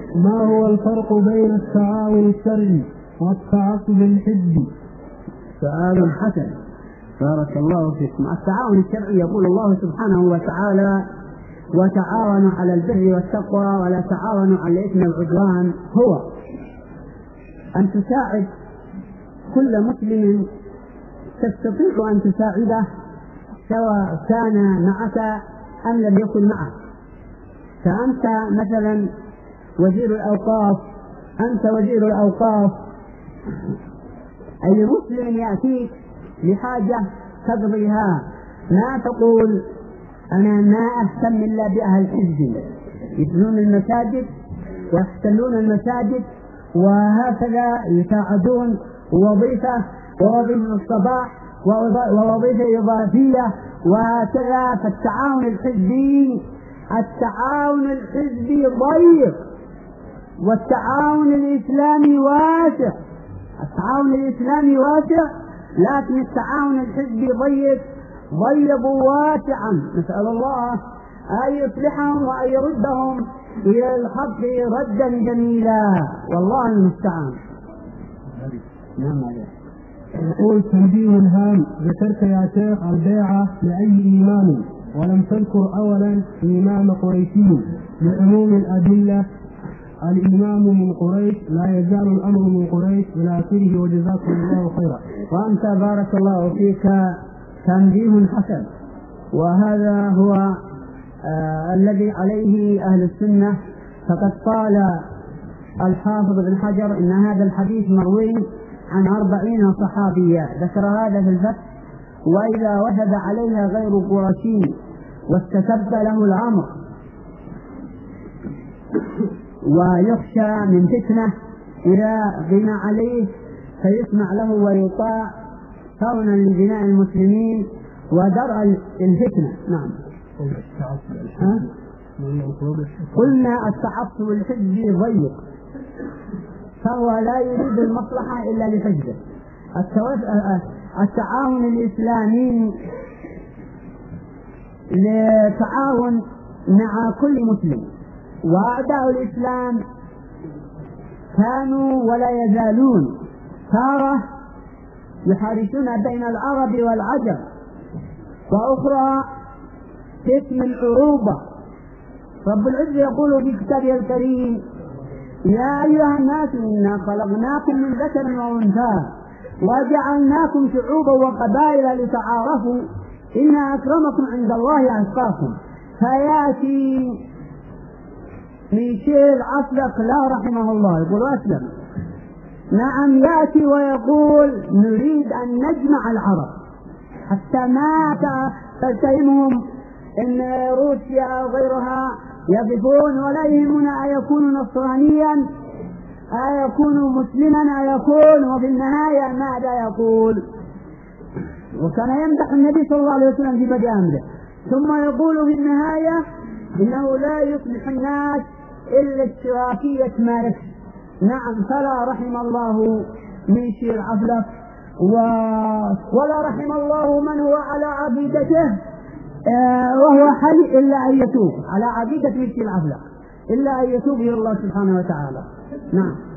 ما هو الفرق بين التعاون الشرعي والتعصب الحزبي؟ سؤال حسن، بارك الله فيكم. التعاون الشرعي يقول الله سبحانه وتعالى: وتعاونوا على البر والتقوى ولا تعاونوا على الإثم والعدوان. هو أن تساعد كل مسلم تستطيع أن تساعده سواء كان معك أم لم يكن معك. فأنت مثلا وزير الأوقاف، أنت وزير الأوقاف، أي مسلم يأتيك لحاجة تقضيها ما تقول أنا ما أهتم إلا بأهل حزبي يبنون المساجد ويحتلون المساجد وهكذا يساعدون وظيفة الصباح ووظيفة إضافية وهكذا. فالتعاون الحزبي ضيق، والتعاون الإسلامي واسع. لكن التعاون الحزبي ضيق واسعا. نسأل الله أن يصلحهم وأن يردهم إلى الحق ردا جميلا، والله المستعان. يقول تنبيه هام: ذكرت يا شيخ البيعة لأي إمام ولم تذكر أولا إمام قريشي لعموم الأدلة. الإمام من قريش لا يزال الأمر من قريش إلى آخره، وجزاكم الله خيرا. وأنت بارك الله فيك تنبيه حسن، وهذا هو الذي عليه أهل السنة. فقد قال الحافظ بن حجر إن هذا الحديث مروي عن 40 صحابيا، ذكر هذا في الفتح. وإذا وجد عليها غير قرشي واستتب له الأمر ويخشى من فتنة إذا بنى عليه فيسمع له ويطاع كونا لبناء المسلمين ودرء الفتنة. نعم. قلنا التعصب الحزبي ضيق، فهو لا يريد المصلحة إلا لحزبه. التعاون الإسلامي لتعاون مع كل مسلم، وأعداء الإسلام كانوا ولا يزالون تارة يحارشون بين العرب والعجم، وأخرى اسم العروبة. رب العزة يقول في كتابه الكريم: يا أيها الناس إنا خلقناكم من ذكر وأنثى وجعلناكم شعوبا وقبائل لتعارفوا إن أكرمكم عند الله أتقاكم. فيأتي من شير عصلك لا رحمه الله يقول أسلم، نعم، يأتي ويقول نريد أن نجمع العرب حتى ما تتهمهم إن روسيا أو غيرها يقفون ولا يهمنا أيكون نصرانيا أيكون مسلما أيكون، وفي النهاية ماذا يقول؟ وكان يمدح النبي صلى الله عليه وسلم في بدء أمره، ثم يقول في النهاية إنه لا يصلح الناس إلا اشتراكية ماركس. نعم، فلا رحم الله من شير عفلك ولا رحم الله من هو على عقيدته وهو حي إلا أن يتوب على عقيدة من شير عفلك إلا أن يتوب إلى الله سبحانه وتعالى. نعم.